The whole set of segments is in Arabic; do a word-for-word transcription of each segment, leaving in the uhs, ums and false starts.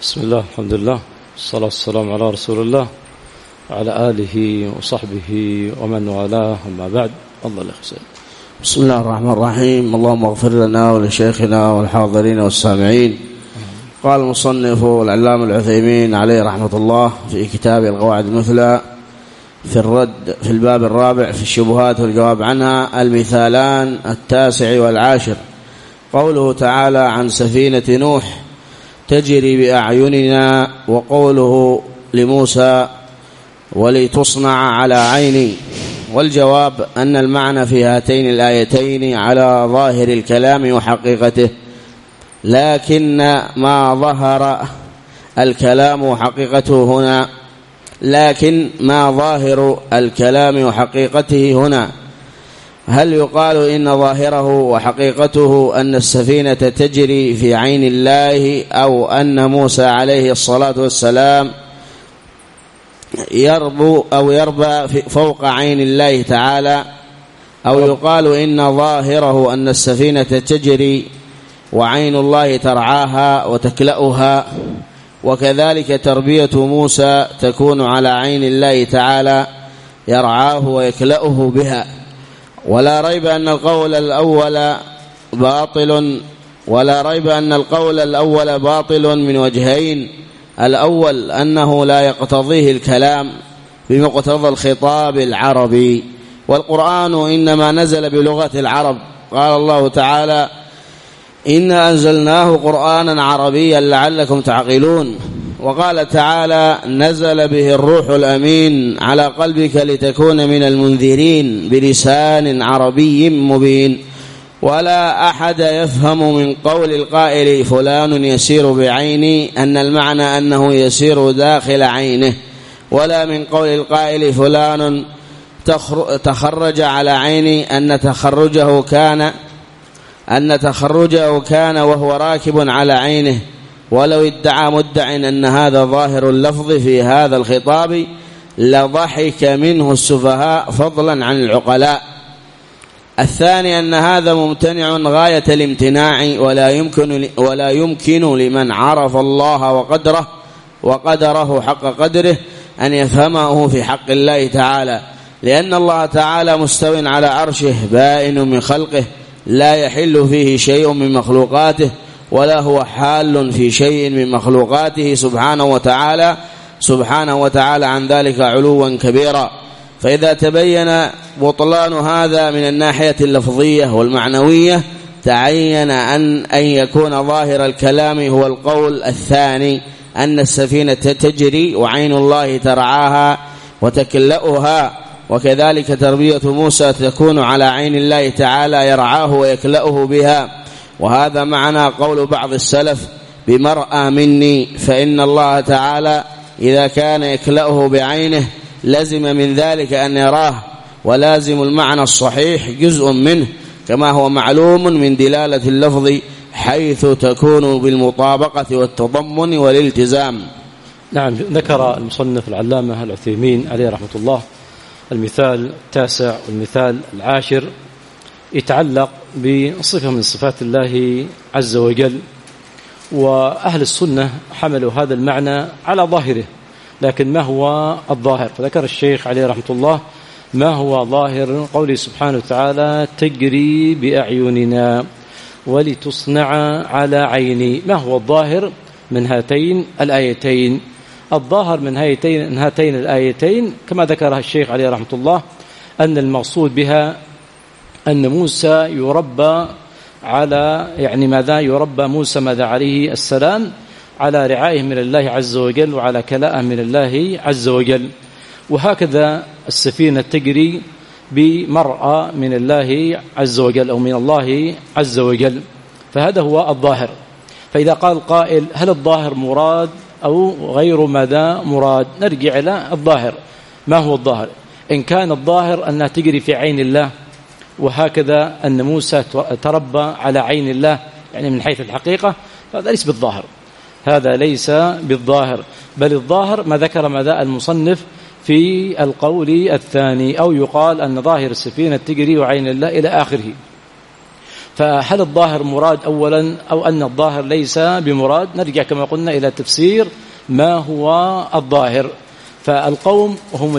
بسم الله الحمد لله والصلاة والسلام على رسول الله وعلى آله وصحبه ومن والاه. أما بعد، الله يخزي. بسم الله الرحمن الرحيم. اللهم اغفر لنا ولشيخنا والحاضرين والسامعين. قال المصنف العلامة العثيمين عليه رحمة الله في كتاب القواعد المثلى في الرد في الباب الرابع في الشبهات والجواب عنها المثالان التاسع والعاشر، قوله تعالى عن سفينة نوح تجري بأعيننا، وقوله لموسى ولتصنع على عيني. والجواب أن المعنى في هاتين الآيتين على ظاهر الكلام وحقيقته، لكن ما ظهر الكلام وحقيقته هنا لكن ما ظاهر الكلام وحقيقته هنا هل يقال إن ظاهره وحقيقته أن السفينة تجري في عين الله، أو أن موسى عليه الصلاة والسلام يربو أو يربى فوق عين الله تعالى، أو يقال إن ظاهره أن السفينة تجري وعين الله ترعاها وتكلأها، وكذلك تربية موسى تكون على عين الله تعالى يرعاه ويكلأه بها. ولا ريب أن القول الأول باطل ولا ريب أن القول الأول باطل من وجهين. الأول أنه لا يقتضيه الكلام بمقتضى الخطاب العربي، والقرآن إنما نزل بلغة العرب. قال الله تعالى إنا أنزلناه قرآنا عربيا لعلكم تعقلون. وقال تعالى نزل به الروح الأمين على قلبك لتكون من المنذرين بلسان عربي مبين. ولا أحد يفهم من قول القائل فلان يسير بعيني أن المعنى أنه يسير داخل عينه، ولا من قول القائل فلان تخرج على عيني أن تخرجه كان أن تخرجه كان وهو راكب على عينه. ولو ادعى مدع أن هذا ظاهر اللفظ في هذا الخطاب لضحك منه السفهاء فضلا عن العقلاء. الثاني أن هذا ممتنع غاية الامتناع، ولا يمكن ولا يمكن لمن عرف الله وقدره وقدره حق قدره أن يفهمه في حق الله تعالى، لأن الله تعالى مستو على عرشه بائن من خلقه لا يحل فيه شيء من مخلوقاته، ولا هو حال في شيء من مخلوقاته سبحانه وتعالى سبحانه وتعالى عن ذلك علوا كبيرا. فإذا تبين بطلان هذا من الناحية اللفظية والمعنوية تعين أن أن يكون ظاهر الكلام هو القول الثاني، أن السفينة تجري وعين الله ترعاها وتكلأها، وكذلك تربية موسى تكون على عين الله تعالى يرعاه ويكلأه بها. وهذا معنى قول بعض السلف بمرأى مني، فإن الله تعالى إذا كان يكلأه بعينه لزم من ذلك أن يراه، ولازم المعنى الصحيح جزء منه كما هو معلوم من دلالة اللفظ حيث تكون بالمطابقة والتضمن والالتزام. نعم، ذكر المصنف العلامة العثيمين عليه رحمة الله المثال التاسع والمثال العاشر يتعلق بصفة من صفات الله عز وجل، وأهل السنة حملوا هذا المعنى على ظاهره. لكن ما هو الظاهر؟ فذكر الشيخ عليه رحمة الله ما هو ظاهر قوله سبحانه وتعالى تجري بأعيننا ولتصنع على عيني. ما هو الظاهر من هاتين الآيتين؟ الظاهر من هاتين, من هاتين الآيتين كما ذكرها الشيخ عليه رحمة الله أن المقصود بها أن موسى يربى على يعني ماذا يربى موسى ماذا عليه السلام على رعاية من الله عز وجل وعلى كلاء من الله عز وجل. وهكذا السفينة تجري بمرأى من الله عز وجل أو من الله عز وجل، فهذا هو الظاهر. فإذا قال قائل هل الظاهر مراد أو غير ماذا مراد؟ نرجع إلى الظاهر. ما هو الظاهر؟ إن كان الظاهر أنها تجري في عين الله، وهكذا أن موسى تربى على عين الله يعني من حيث الحقيقة، فهذا ليس بالظاهر، هذا ليس بالظاهر، بل الظاهر ما ذكر ماذا المصنف في القول الثاني، أو يقال أن ظاهر السفينة تجري وعين الله إلى آخره. فهل الظاهر مراد أولا أو أن الظاهر ليس بمراد؟ نرجع كما قلنا إلى تفسير ما هو الظاهر. فالقوم هم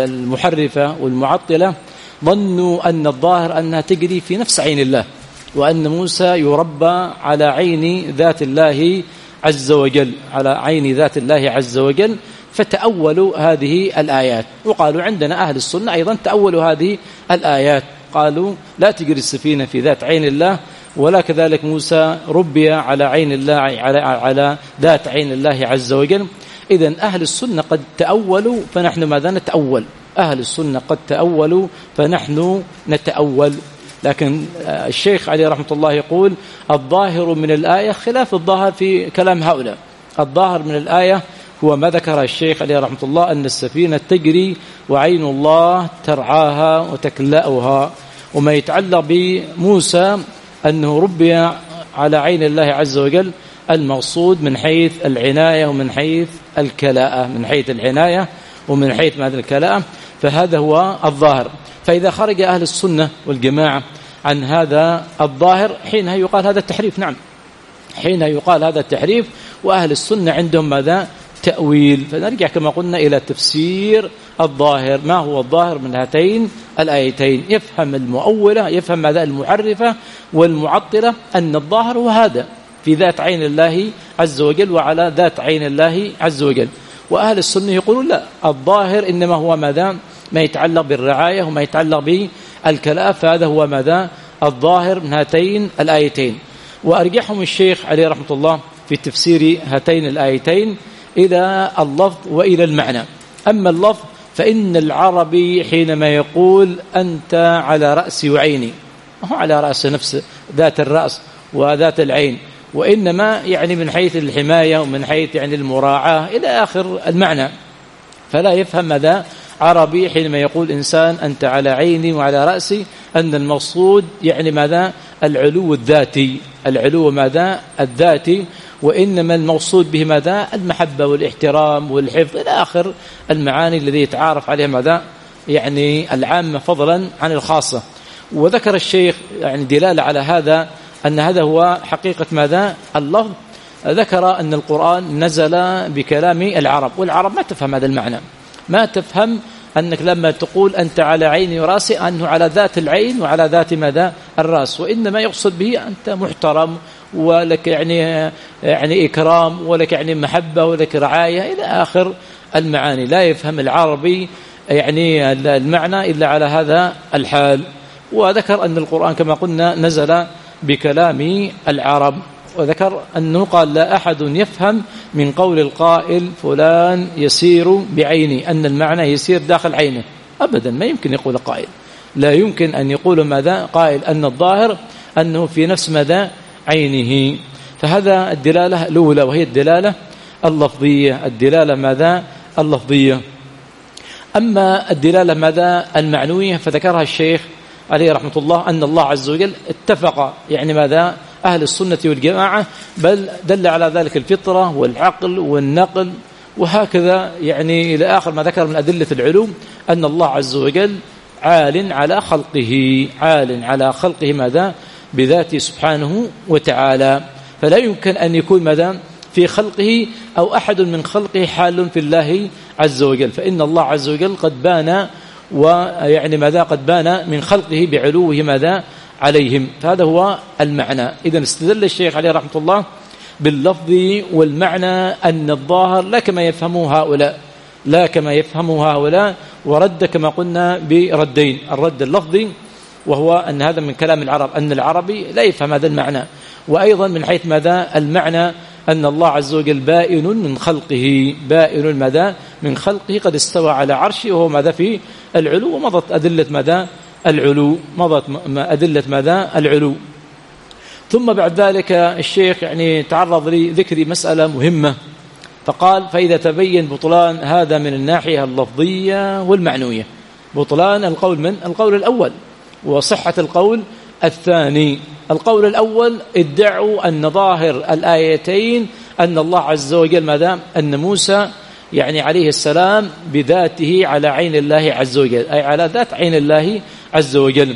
المحرفة والمعطلة ظنوا أن الظاهر أنها تجري في نفس عين الله، وأن موسى يربى على عين ذات الله عز وجل، على عين ذات الله عز وجل، فتأولوا هذه الآيات. وقالوا عندنا أهل السنة أيضا تأولوا هذه الآيات، قالوا لا تجري السفينة في ذات عين الله، ولا كذلك موسى ربي على عين الله على, على ذات عين الله عز وجل. إذن أهل السنة قد تأولوا فنحن ماذا نتأول؟ أهل السنة قد تأولوا فنحن نتأول. لكن الشيخ عليه رحمة الله يقول الظاهر من الآية خلاف الظاهر في كلام هؤلاء. الظاهر من الآية هو ما ذكر الشيخ عليه رحمة الله أن السفينة تجري وعين الله ترعاها وتكلأها، وما يتعلق بموسى أنه ربي على عين الله عز وجل المقصود من حيث العناية ومن حيث الكلاءة، من حيث العناية ومن حيث ماذا الكلاءة، فهذا هو الظاهر. فإذا خرج أهل السنة والجماعة عن هذا الظاهر حينها يقال هذا التحريف. نعم، حينها يقال هذا التحريف، وأهل السنة عندهم ماذا؟ تأويل. فنرجع كما قلنا إلى تفسير الظاهر، ما هو الظاهر من هاتين الآيتين؟ يفهم المؤولة، يفهم ماذا المحرفة والمعطلة أن الظاهر هو هذا في ذات عين الله عز وجل وعلى ذات عين الله عز وجل. وأهل السنة يقولون لا، الظاهر إنما هو ماذا؟ ما يتعلق بالرعاية وما يتعلق بالكلاء، فهذا هو ماذا؟ الظاهر من هاتين الآيتين. وأرجحهم الشيخ عليه رحمة الله في تفسير هاتين الآيتين إلى اللفظ وإلى المعنى. أما اللفظ فإن العربي حينما يقول أنت على رأسي وعيني، هو على رأس نفسه ذات الرأس وذات العين، وإنما يعني من حيث الحماية ومن حيث يعني المراعاة إلى آخر المعنى. فلا يفهم ماذا عربي حينما يقول إنسان أنت على عيني وعلى رأسي أن المقصود يعني ماذا؟ العلو الذاتي، العلو ماذا؟ الذاتي، وإنما المقصود به ماذا؟ المحبة والاحترام والحفظ إلى آخر المعاني الذي يتعارف عليها ماذا؟ يعني العامة فضلا عن الخاصة. وذكر الشيخ يعني دلالة على هذا أن هذا هو حقيقة ماذا؟ اللفظ. ذكر أن القرآن نزل بكلام العرب، والعرب ما تفهم هذا المعنى، ما تفهم أنك لما تقول أنت على عيني ورأسي أنه على ذات العين وعلى ذات ماذا؟ الرأس، وإنما يقصد به أنت محترم ولك يعني يعني إكرام ولك يعني محبة ولك رعاية إلى آخر المعاني. لا يفهم العربي يعني المعنى إلا على هذا الحال. وذكر أن القرآن كما قلنا نزل بكلام العرب، وذكر أنه قال لا أحد يفهم من قول القائل فلان يسير بعيني أن المعنى يسير داخل عينه، أبدا ما يمكن يقول قائل، لا يمكن أن يقول ماذا؟ قائل أن الظاهر أنه في نفس ماذا؟ عينه. فهذا الدلالة الأولى وهي الدلالة اللفظية، الدلالة ماذا؟ اللفظية. أما الدلالة ماذا؟ المعنوية فذكرها الشيخ عليه رحمة الله أن الله عز وجل اتفق يعني ماذا؟ أهل السنة والجماعة، بل دل على ذلك الفطرة والعقل والنقل وهكذا يعني إلى آخر ما ذكر من أدلة العلوم أن الله عز وجل عال على خلقه، عال على خلقه ماذا؟ بذاته سبحانه وتعالى. فلا يمكن أن يكون ماذا؟ في خلقه أو أحد من خلقه حال في الله عز وجل، فإن الله عز وجل قد بان ويعني ماذا؟ قد بان من خلقه بعلوه ماذا؟ عليهم. فهذا هو المعنى. إذن استدل الشيخ عليه رحمة الله باللفظ والمعنى أن الظاهر لا كما يفهمه هؤلاء، لا كما يفهمه هؤلاء، ورد كما قلنا بردين: الرد اللفظي وهو أن هذا من كلام العرب، أن العربي لا يفهم هذا المعنى، وأيضا من حيث ماذا؟ المعنى أن الله عز وجل بائن من خلقه، بائن ماذا؟ من خلقه، قد استوى على عرشه وهو ماذا؟ في العلو. ومضت أدلة ماذا؟ العلو، مضت أدلة ماذا؟ العلو. ثم بعد ذلك الشيخ يعني تعرض لذكر مسألة مهمة، فقال: فإذا تبين بطلان هذا من الناحية اللفظية والمعنوية، بطلان القول من القول الأول وصحة القول الثاني. القول الأول ادعوا أن ظاهر الآيتين أن الله عز وجل ماذا؟ أن موسى يعني عليه السلام بذاته على عين الله عز وجل، أي على ذات عين الله عز وجل.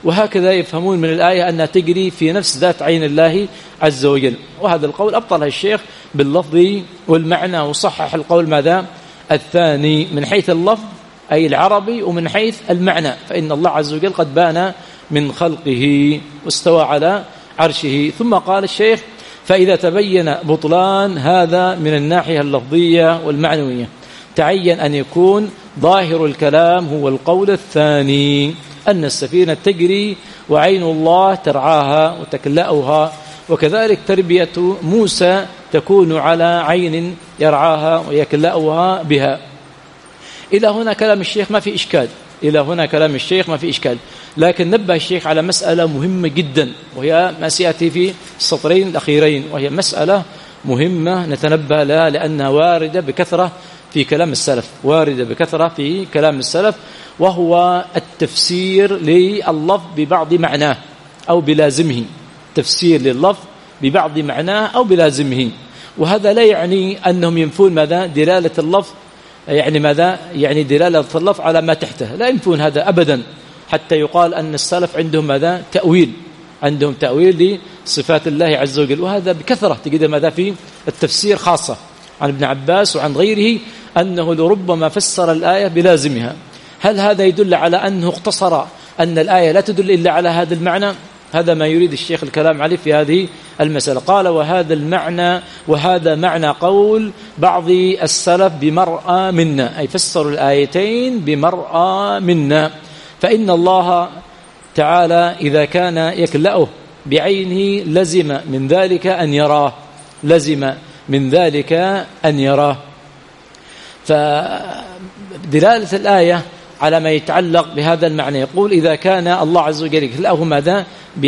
وهكذا يفهمون من الآية أنها تجري في نفس ذات عين الله عز وجل. وهذا القول أبطله الشيخ باللفظ والمعنى، وصحح القول ماذا الثاني من حيث اللفظ أي العربي، ومن حيث المعنى فإن الله عز وجل قد بان من خلقه واستوى على عرشه. ثم قال الشيخ: فإذا تبين بطلان هذا من الناحية اللفظية والمعنوية تعين أن يكون ظاهر الكلام هو القول الثاني، أن السفينة تجري وعين الله ترعاها وتكلأها، وكذلك تربية موسى تكون على عين يرعاها ويكلأها بها. إلى هنا كلام الشيخ ما في إشكال، إلى هنا كلام الشيخ ما في إشكال، لكن نبه الشيخ على مسألة مهمة جدا، وهي ما سيأتي في السطرين الأخيرين، وهي مسألة مهمة نتنبه لها لأنها واردة بكثرة في كلام السلف، واردة بكثرة في كلام السلف، وهو التفسير لللفظ ببعض معناه أو بلازمه، تفسير لللفظ ببعض معناه أو بلازمه. وهذا لا يعني أنهم ينفون ماذا دلالة اللفظ، يعني ماذا يعني دلالة اللفظ على ما تحته، لا ينفون هذا أبدا، حتى يقال أن السلف عندهم ماذا تأويل، عندهم تأويل لصفات الله عز وجل، وهذا بكثرة تجد ماذا في التفسير، خاصة عن ابن عباس وعن غيره أنه لربما فسر الآية بلازمها. هل هذا يدل على أنه اقتصر أن الآية لا تدل إلا على هذا المعنى؟ هذا ما يريد الشيخ الكلام عليه في هذه المسألة. قال: وهذا المعنى وهذا معنى قول بعض السلف بمرأى منا، أي فسروا الآيتين بمرأى منا، فإن الله تعالى إذا كان يكلأه بعينه لزم من ذلك أن يراه، لزم من ذلك أن يراه. فدلالة الآية على ما يتعلق بهذا المعنى، يقول: إذا كان الله عز وجل يكلأه ماذا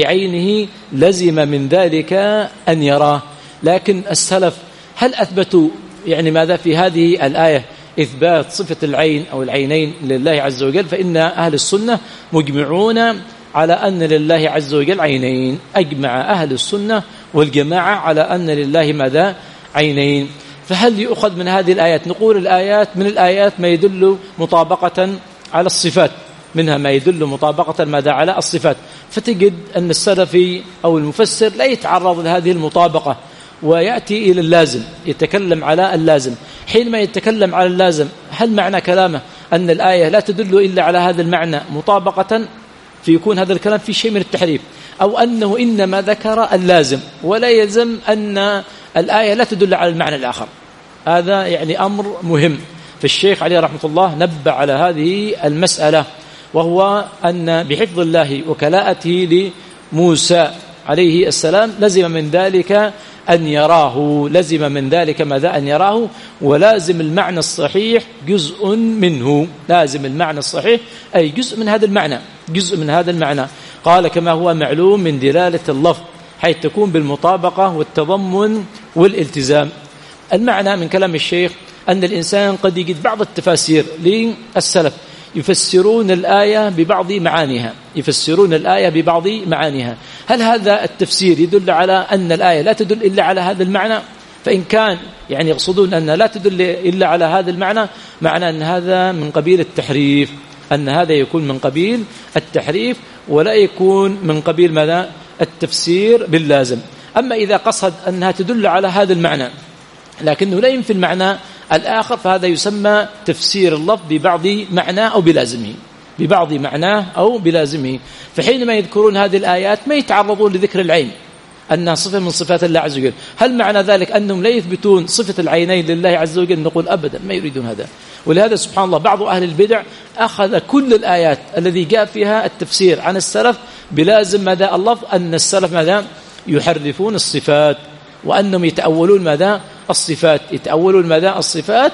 بعينه لزم من ذلك أن يراه. لكن السلف هل أثبتوا يعني ماذا في هذه الآية إثبات صفة العين أو العينين لله عز وجل؟ فإن أهل السنة مجمعون على أن لله عز وجل عينين، أجمع أهل السنة والجماعة على أن لله ماذا عينين. فهل يؤخذ من هذه الآيات؟ نقول الآيات من الآيات ما يدل مطابقة على الصفات، منها ما يدل مطابقة ماذا على الصفات، فتجد أن السلفي أو المفسر لا يتعرض لهذه المطابقة ويأتي إلى اللازم، يتكلم على اللازم. حينما يتكلم على اللازم هل معنى كلامه أن الآية لا تدل إلا على هذا المعنى مطابقة، فيكون هذا الكلام في شيء من التحريف، أو أنه إنما ذكر اللازم ولا يلزم أن الآية لا تدل على المعنى الآخر؟ هذا يعني أمر مهم. فالشيخ عليه رحمة الله نبه على هذه المسألة، وهو أن بحفظ الله وكلاءته لموسى عليه السلام لزم من ذلك أن يراه، لزم من ذلك ماذا أن يراه، ولازم المعنى الصحيح جزء منه، لازم المعنى الصحيح أي جزء من هذا المعنى، جزء من هذا المعنى. قال: كما هو معلوم من دلالة اللفظ حيث تكون بالمطابقة والتضمن والالتزام. المعنى من كلام الشيخ أن الإنسان قد يجد بعض التفاسير للسلف يفسرون الآية ببعض معانيها، يفسرون الآية ببعض معانيها. هل هذا التفسير يدل على أن الآية لا تدل إلا على هذا المعنى؟ فإن كان يعني يقصدون أن لا تدل إلا على هذا المعنى، معنى أن هذا من قبيل التحريف، أن هذا يكون من قبيل التحريف ولا يكون من قبيل ماذا التفسير باللازم. أما إذا قصد أنها تدل على هذا المعنى لكنه لا ينفي المعنى الآخر، فهذا يسمى تفسير اللفظ ببعض معناه أو بلازمه، ببعض معناه أو بلازمه. فحينما يذكرون هذه الآيات ما يتعرضون لذكر العين أنها صفة من صفات الله عز وجل. هل معنى ذلك أنهم لا يثبتون صفة العينين لله عز وجل؟ نقول أبدا، ما يريدون هذا. ولهذا سبحان الله بعض أهل البدع أخذ كل الآيات الذي جاء فيها التفسير عن السلف بلازم ماذا اللفظ، أن السلف ماذا يحرفون الصفات، وأنهم يتأولون ماذا الصفات، يتأولون ماذا الصفات،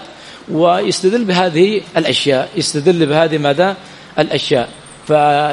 ويستدل بهذه الأشياء، يستدل بهذه ماذا الأشياء. ف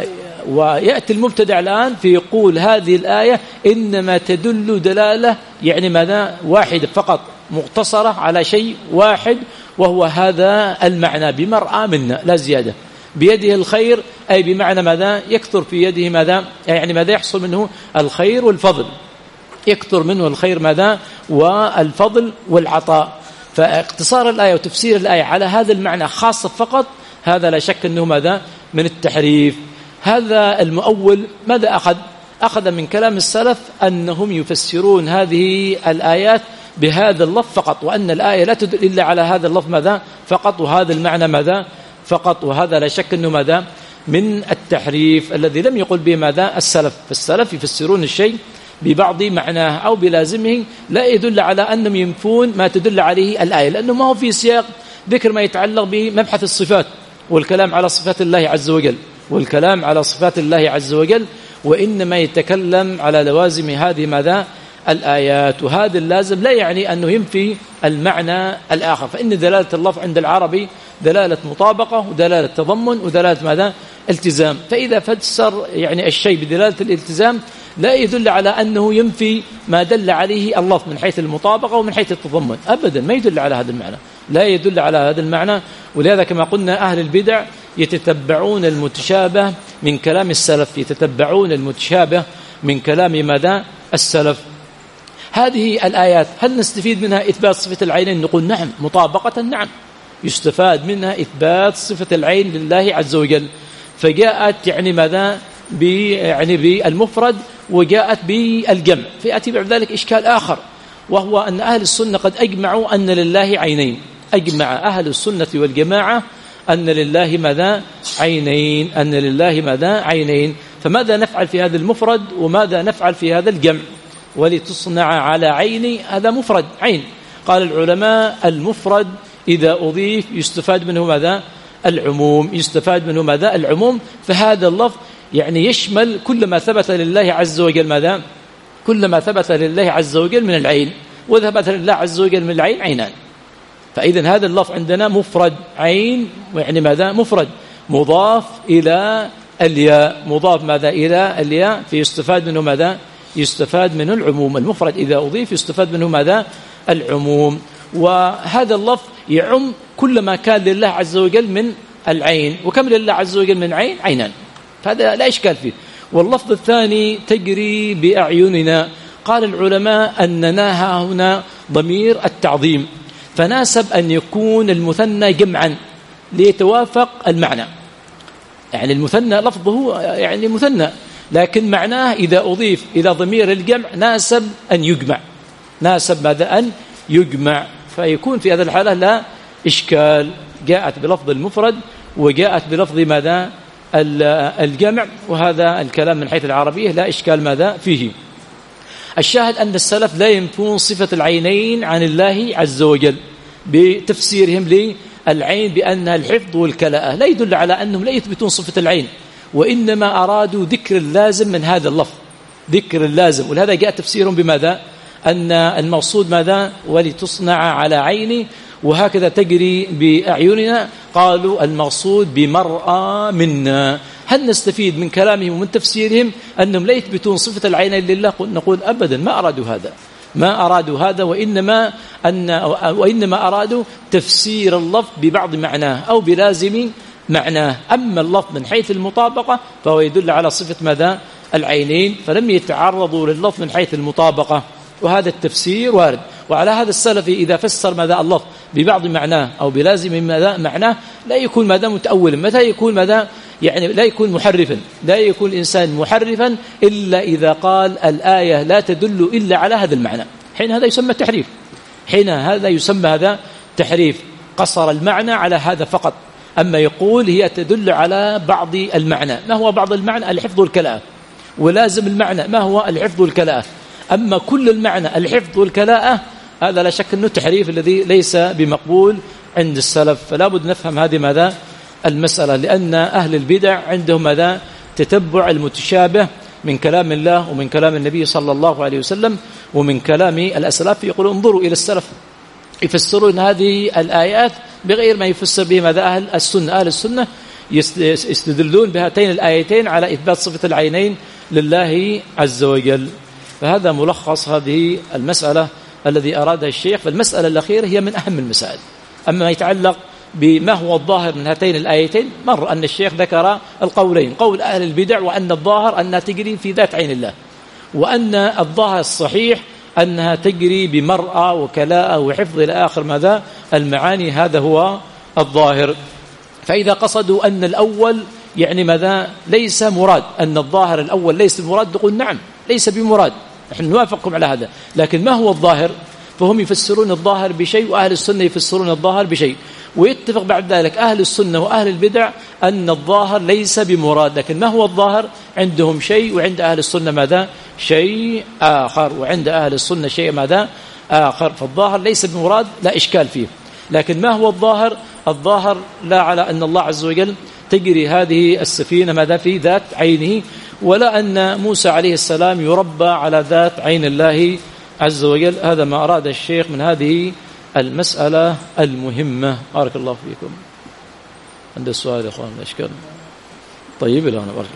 ويأتي المبتدع الآن في يقول هذه الآية إنما تدل دلالة يعني ماذا واحد فقط، مقتصرة على شيء واحد، وهو هذا المعنى بمرأى منا لا زيادة. بيده الخير أي بمعنى ماذا يكثر في يده ماذا يعني ماذا يحصل منه الخير والفضل، يكثر منه الخير ماذا والفضل والعطاء. فاقتصار الآية وتفسير الآية على هذا المعنى خاصة فقط، هذا لا شك أنه ماذا من التحريف. هذا المؤول ماذا أخذ؟ أخذ من كلام السلف أنهم يفسرون هذه الآيات بهذا اللفظ فقط، وأن الآية لا تدل إلا على هذا اللفظ ماذا فقط، وهذا المعنى ماذا فقط. وهذا لا شك أنه ماذا من التحريف الذي لم يقل به ماذا السلف. فالسلف يفسرون الشيء ببعض معناه أو بلازمه، لا يدل على أنهم ينفون ما تدل عليه الآية، لأنه ما هو في سياق ذكر ما يتعلق بمبحث الصفات والكلام على صفات الله عز وجل والكلام على صفات الله عز وجل، وإنما يتكلم على لوازم هذه ماذا الآيات. وهذا اللازم لا يعني أنه ينفي المعنى الآخر، فإن دلالة اللفظ عند العربي دلالة مطابقة ودلالة تضمن ودلالة ماذا التزام. فإذا فسر يعني الشيء بدلالة الالتزام لا يدل على أنه ينفي ما دل عليه اللفظ من حيث المطابقة ومن حيث التضمن، أبدا ما يدل على هذا المعنى، لا يدل على هذا المعنى. ولهذا كما قلنا أهل البدع يتتبعون المتشابه من كلام السلف، يتتبعون المتشابه من كلام ماذا السلف. هذه الآيات هل نستفيد منها إثبات صفة العينين؟ نقول نعم مطابقة، نعم يستفاد منها إثبات صفة العين لله عز وجل. فجاءت يعني ماذا يعني بالمفرد وجاءت بالجمع. فيأتي بعد ذلك إشكال آخر، وهو أن أهل السنة قد أجمعوا أن لله عينين. أجمع أهل السنة والجماعة أن لله ماذا عينين، أن لله ماذا عينين. فماذا نفعل في هذا المفرد وماذا نفعل في هذا الجمع؟ ولتصنع على عيني هذا مفرد عين. قال العلماء المفرد إذا أضيف يستفاد منه ماذا العموم، يستفاد منه ماذا العموم. فهذا اللفظ يعني يشمل كل ما ثبت لله عز وجل ماذا كل ما ثبت لله عز وجل من العين، وثبت لله عز وجل من العين عينان. فإذا هذا اللفظ عندنا مفرد عين، يعني ماذا مفرد مضاف إلى الياء، مضاف ماذا إلى الياء، فيستفاد منه ماذا يستفاد منه العموم. المفرد إذا أضيف يستفاد منه ماذا العموم. وهذا اللفظ يعم كل ما كان لله عز وجل من العين، وكم لله عز وجل من عين عينان، فهذا لا إشكال فيه. واللفظ الثاني تجري بأعيننا. قال العلماء أننا هنا ضمير التعظيم، فناسب أن يكون المثنى جمعا ليتوافق المعنى. يعني المثنى لفظه يعني مثنى، لكن معناه إذا أضيف إلى ضمير الجمع ناسب أن يجمع، ناسب ماذا أن يجمع. فيكون في هذا الحالة لا إشكال، جاءت بلفظ المفرد وجاءت بلفظ ماذا الجمع، وهذا الكلام من حيث العربية لا إشكال ماذا فيه. الشاهد أن السلف لا ينفون صفة العينين عن الله عز وجل بتفسيرهم للعين بأنها الحفظ والكلاءة، لا يدل على أنهم لا يثبتون صفة العين، وإنما أرادوا ذكر اللازم من هذا اللفظ، ذكر اللازم. ولهذا جاء تفسيرهم بماذا أن المقصود ماذا ولتصنع على عيني وهكذا تجري بأعيننا. قالوا المقصود بمرأى منا. هل نستفيد من كلامهم ومن تفسيرهم أنهم لا يثبتون صفة العينين لله؟ نقول أبدا ما أرادوا هذا، ما أرادوا هذا، وإنما أن وإنما أرادوا تفسير اللفظ ببعض معناه أو بلازم معناه. أما اللفظ من حيث المطابقة فهو يدل على صفة ماذا العينين، فلم يتعرضوا لللفظ من حيث المطابقة، وهذا التفسير وارد. وعلى هذا السلفي إذا فسر ماذا اللفظ ببعض معناه أو بلازم ماذا معناه لا يكون ماذا متأولا. متى يكون ماذا يعني لا يكون محرفا، لا يكون الإنسان محرفا إلا إذا قال الآية لا تدل إلا على هذا المعنى، حين هذا يسمى تحريف، حين هذا يسمى هذا تحريف، قصر المعنى على هذا فقط. أما يقول هي تدل على بعض المعنى. ما هو بعض المعنى؟ الحفظ والكلاءة. ولازم المعنى ما هو؟ الحفظ والكلاءة. أما كل المعنى الحفظ والكلاءة هذا لا شك أنه التحريف الذي ليس بمقبول عند السلف. فلا بد نفهم هذه ماذا المسألة، لأن أهل البدع عندهم ماذا تتبع المتشابه من كلام الله ومن كلام النبي صلى الله عليه وسلم ومن كلام الأسلاف. يقولون انظروا إلى السلف يفسرون هذه الآيات بغير ما يفسر به ماذا أهل السنة. أهل السنة يستدلون بهاتين الآيتين على إثبات صفة العينين لله عز وجل. فهذا ملخص هذه المسألة الذي أرادها الشيخ. فالمسألة الأخيرة هي من أهم المسائل. أما ما يتعلق بما هو الظاهر من هاتين الآيتين، مر أن الشيخ ذكر القولين، قول أهل البدع وأن الظاهر أنها تجري في ذات عين الله، وأن الظاهر الصحيح أنها تجري بمرأة وكلاء وحفظ إلى آخر ماذا المعاني. هذا هو الظاهر. فإذا قصدوا أن الأول يعني ماذا؟ ليس مراد أن الظاهر الأول ليس بمراد، نقول نعم ليس بمراد، نحن نوافقكم على هذا. لكن ما هو الظاهر؟ فهم يفسرون الظاهر بشيء وأهل السنة يفسرون الظاهر بشيء، ويتفق بعد ذلك أهل السنة وأهل البدع أن الظاهر ليس بمراد. لكن ما هو الظاهر؟ عندهم شيء وعند أهل السنة ماذا؟ شيء آخر، وعند أهل السنة شيء ماذا؟ آخر. فالظاهر ليس بمراد لا إشكال فيه. لكن ما هو الظاهر؟ الظاهر لا على أن الله عز وجل تجري هذه السفينة ماذا؟ في ذات عينه، ولا أن موسى عليه السلام يربى على ذات عين الله عز وجل. هذا ما أراد الشيخ من هذه المسألة المهمة. بارك الله فيكم. عند السؤال يا أخوان الأشكال طيب. لا أنا بارك الله.